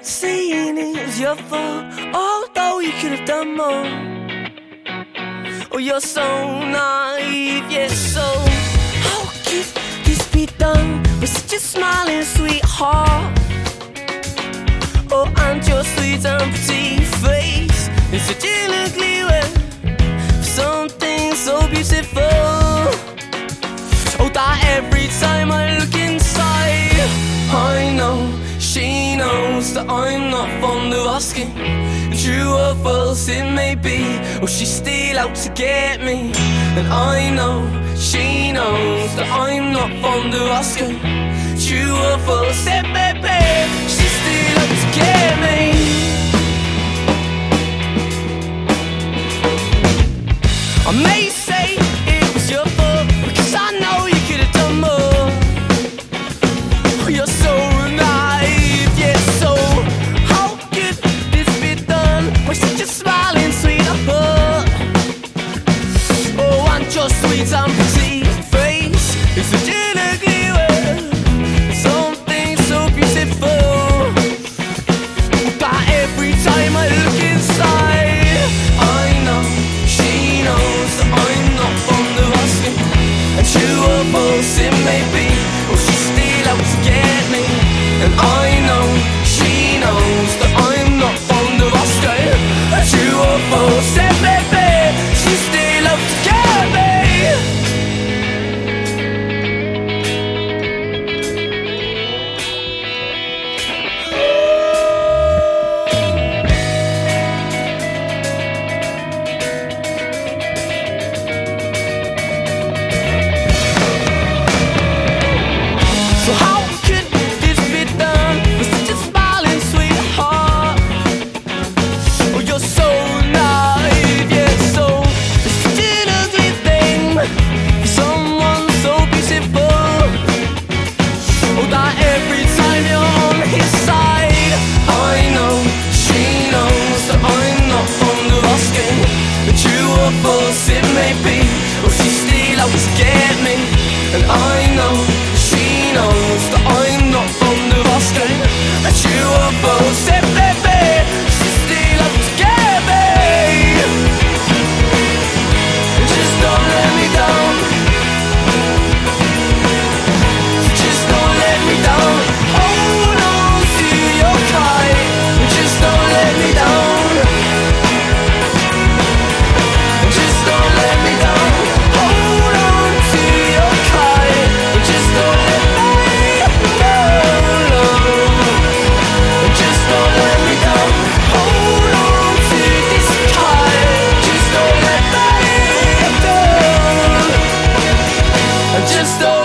saying it was your fault, although you could have done more. Oh, you're so naive, yes, so how could this be done with such a smiling sweetheart? Oh, and your sweet and pretty face is such an ugly way for something so beautiful. Oh, that every time I look inside, I know she knows that I'm not fond of asking. True or false it may be, or she's still out to get me. And I know she knows that I'm not fond of asking. True or false it may be, she's still out to get me. I may say it was your fault, because I know you could have done more. Oh, you're so naive, yeah, so how could this be done with such a smiling sweetheart? Oh, and your sweet and pretty face is such an ugly way, something so beautiful, that every time I look inside, I know she knows that I'm not fond of asking. And true or false it may be, or she's still out to get me. And I know she knows that I'm not fond of asking. And true or false it may be, she's still out to get me. So how could this be done with such a smiling sweetheart? Oh, you're so naive, yeah, so it's such an ugly thing for someone so beautiful. Oh, that every time you're on his side, I know she knows that I'm not fond of asking. But true or false it may be, or she's still out to get me. And I know she knows that I'm not fond of asking. And true or false it may be, she's still out to get me. Just don't let me down. Just don't let me down. Hold on to your kite. Just don't let me down. Just don't let me down. Hold on to your kite. Just don't let me down. Just don't let me down. Hold on to this kite. Just don't let me down. Just don't